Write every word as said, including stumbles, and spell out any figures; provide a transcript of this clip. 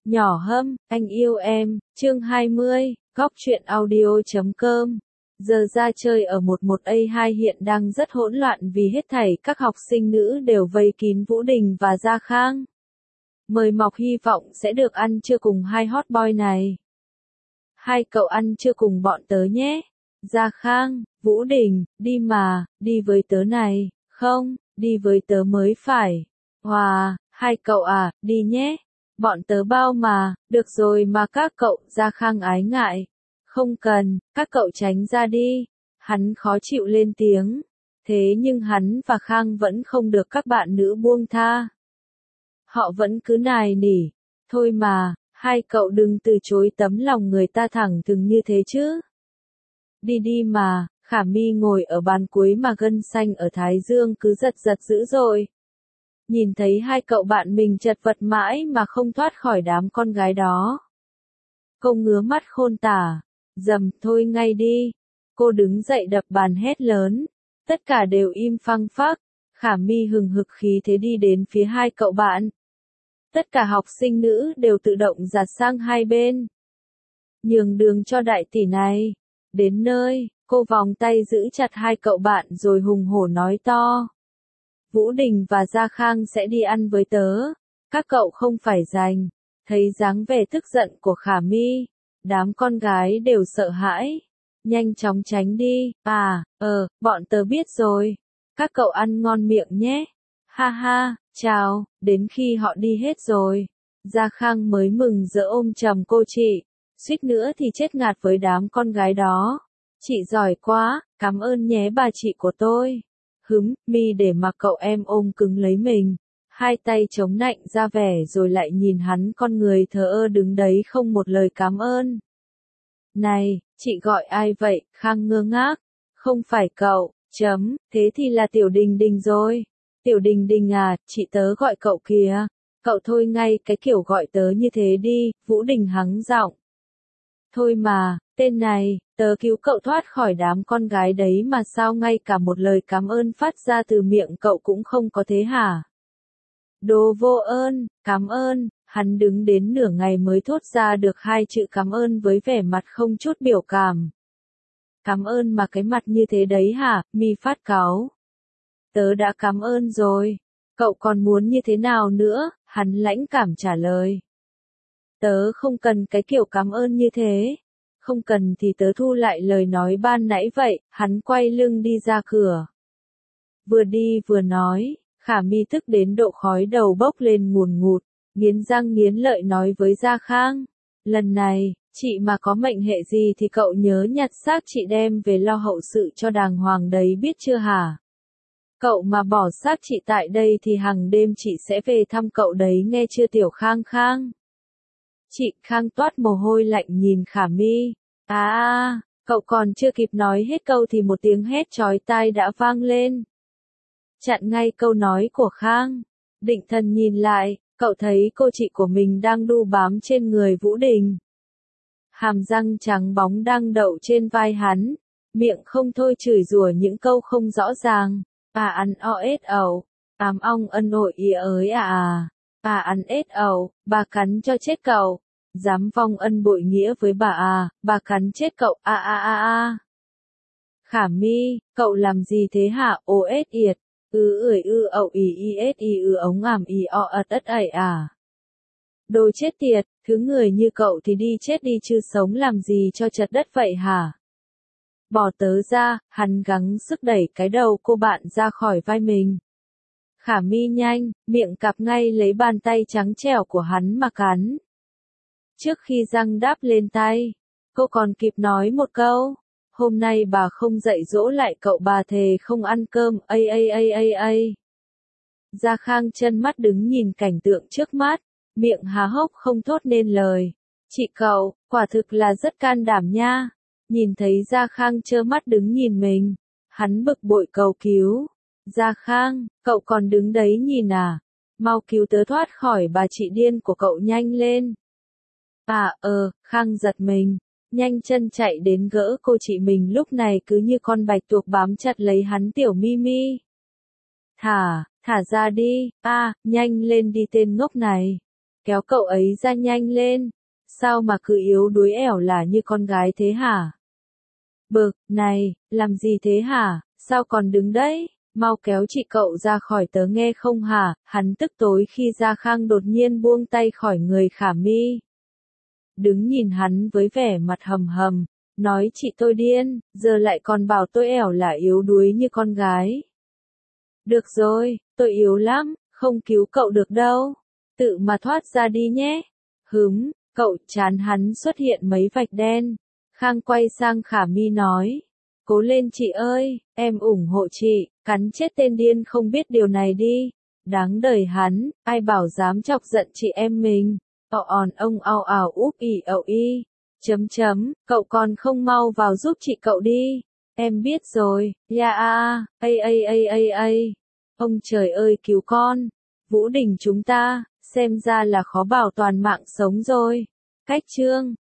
Nhỏ hâm, anh yêu em, chương hai mươi, góc truyện audio chấm com. Giờ ra chơi ở một một A hai hiện đang rất hỗn loạn vì hết thảy các học sinh nữ đều vây kín Vũ Đình và Gia Khang. Mời Mọc hy vọng sẽ được ăn trưa cùng hai hot boy này. Hai cậu ăn trưa cùng bọn tớ nhé. Gia Khang, Vũ Đình, đi mà, đi với tớ này, không, đi với tớ mới phải. Hòa, hai cậu à, đi nhé. Bọn tớ bao mà, được rồi mà các cậu. Gia Khang ái ngại. Không cần, các cậu tránh ra đi. Hắn khó chịu lên tiếng. Thế nhưng hắn và Khang vẫn không được các bạn nữ buông tha. Họ vẫn cứ nài nỉ. Thôi mà, hai cậu đừng từ chối tấm lòng người ta thẳng thừng như thế chứ. Đi đi mà, Khả Mi ngồi ở bàn cuối mà gân xanh ở thái dương cứ giật giật dữ dội. Nhìn thấy hai cậu bạn mình chật vật mãi mà không thoát khỏi đám con gái đó. Cô ngứa mắt khôn tả. Dầm, thôi ngay đi. Cô đứng dậy đập bàn hét lớn. Tất cả đều im phăng phắc. Khả Mi hừng hực khí thế đi đến phía hai cậu bạn. Tất cả học sinh nữ đều tự động dạt sang hai bên. Nhường đường cho đại tỷ này. Đến nơi, cô vòng tay giữ chặt hai cậu bạn rồi hùng hổ nói to. Vũ Đình và Gia Khang sẽ đi ăn với tớ. Các cậu không phải giành. Thấy dáng vẻ tức giận của Khả Mi, đám con gái đều sợ hãi. Nhanh chóng tránh đi. À, ờ, bọn tớ biết rồi. Các cậu ăn ngon miệng nhé. Ha ha, chào, đến khi họ đi hết rồi. Gia Khang mới mừng rỡ ôm chầm cô chị. Suýt nữa thì chết ngạt với đám con gái đó. Chị giỏi quá, cảm ơn nhé bà chị của tôi. Hứng, Mi để mặc cậu em ôm cứng lấy mình. Hai tay chống nạnh ra vẻ rồi lại nhìn hắn con người thờ ơ đứng đấy không một lời cảm ơn. Này, chị gọi ai vậy? Khang ngơ ngác. Không phải cậu, chấm, thế thì là Tiểu Đình Đình rồi. Tiểu Đình Đình à, chị tớ gọi cậu kìa. Cậu thôi ngay cái kiểu gọi tớ như thế đi, Vũ Đình hắng giọng. Thôi mà, tên này, tớ cứu cậu thoát khỏi đám con gái đấy mà sao ngay cả một lời cảm ơn phát ra từ miệng cậu cũng không có thế hả? Đồ vô ơn, cảm ơn, hắn đứng đến nửa ngày mới thốt ra được hai chữ cảm ơn với vẻ mặt không chút biểu cảm. Cảm ơn mà cái mặt như thế đấy hả? Mi phát cáu. Tớ đã cảm ơn rồi. Cậu còn muốn như thế nào nữa? Hắn lãnh cảm trả lời. Tớ không cần cái kiểu cảm ơn như thế. Không cần thì tớ thu lại lời nói ban nãy vậy. Hắn quay lưng đi ra cửa. Vừa đi vừa nói. Khả Mi tức đến độ khói đầu bốc lên ngùn ngụt, nghiến răng nghiến lợi nói với Gia Khang. Lần này, chị mà có mệnh hệ gì thì cậu nhớ nhặt xác chị đem về lo hậu sự cho đàng hoàng đấy biết chưa hả? Cậu mà bỏ xác chị tại đây thì hàng đêm chị sẽ về thăm cậu đấy nghe chưa Tiểu Khang Khang? Chị Khang toát mồ hôi lạnh nhìn Khả Mi. À à, cậu còn chưa kịp nói hết câu thì một tiếng hét chói tai đã vang lên. Chặn ngay câu nói của Khang. Định thần nhìn lại, cậu thấy cô chị của mình đang đu bám trên người Vũ Đình. Hàm răng trắng bóng đang đậu trên vai hắn, miệng không thôi chửi rủa những câu không rõ ràng. À ăn o ết ẩu, ám ong ân nội ý ới à à, à ăn ết ẩu, bà cắn cho chết cậu. Dám vong ân bội nghĩa với bà à, bà cắn chết cậu a a a a. Khả Mi, cậu làm gì thế hả? Ô ết yệt. Ư ưỡi ư ậu ý y s y ư ống ảm y o ật ất ẩy à. Đồ chết tiệt, thứ người như cậu thì đi chết đi chứ sống làm gì cho chật đất vậy hả? Bỏ tớ ra, hắn gắng sức đẩy cái đầu cô bạn ra khỏi vai mình. Khả Mi nhanh, miệng cặp ngay lấy bàn tay trắng trẻo của hắn mà cắn. Trước khi răng đáp lên tay, cô còn kịp nói một câu. Hôm nay bà không dạy dỗ lại cậu bà thề không ăn cơm, a a a a a. Gia Khang chân mắt đứng nhìn cảnh tượng trước mắt, miệng há hốc không thốt nên lời. Chị cậu, quả thực là rất can đảm nha. Nhìn thấy Gia Khang trơ mắt đứng nhìn mình, hắn bực bội cầu cứu. Gia Khang, cậu còn đứng đấy nhìn à? Mau cứu tớ thoát khỏi bà chị điên của cậu nhanh lên. À ờ, Khang giật mình. Nhanh chân chạy đến gỡ cô chị mình lúc này cứ như con bạch tuộc bám chặt lấy hắn Tiểu Mi Mi. Thả, thả ra đi, a, à, nhanh lên đi tên ngốc này. kéo cậu ấy ra nhanh lên. Sao mà cứ yếu đuối ẻo lả như con gái thế hả? Bực, này, làm gì thế hả? Sao còn đứng đấy? Mau kéo chị cậu ra khỏi tớ nghe không hả? Hắn tức tối khi Gia Khang đột nhiên buông tay khỏi người Khả Mi. Đứng nhìn hắn với vẻ mặt hầm hầm, nói chị tôi điên, giờ lại còn bảo tôi ẻo lả yếu đuối như con gái. Được rồi, tôi yếu lắm, không cứu cậu được đâu. Tự mà thoát ra đi nhé. Hứng, cậu chán hắn xuất hiện mấy vạch đen. Khang quay sang Khả Mi nói. Cố lên chị ơi, em ủng hộ chị, cắn chết tên điên không biết điều này đi. Đáng đời hắn, ai bảo dám chọc giận chị em mình. Ọ òn ông ao ào úp ỉ ậu y. Chấm chấm, cậu còn không mau vào giúp chị cậu đi. Em biết rồi, ya a, a a a a a. Ông trời ơi cứu con. Vũ Đình chúng ta, xem ra là khó bảo toàn mạng sống rồi. Cách chương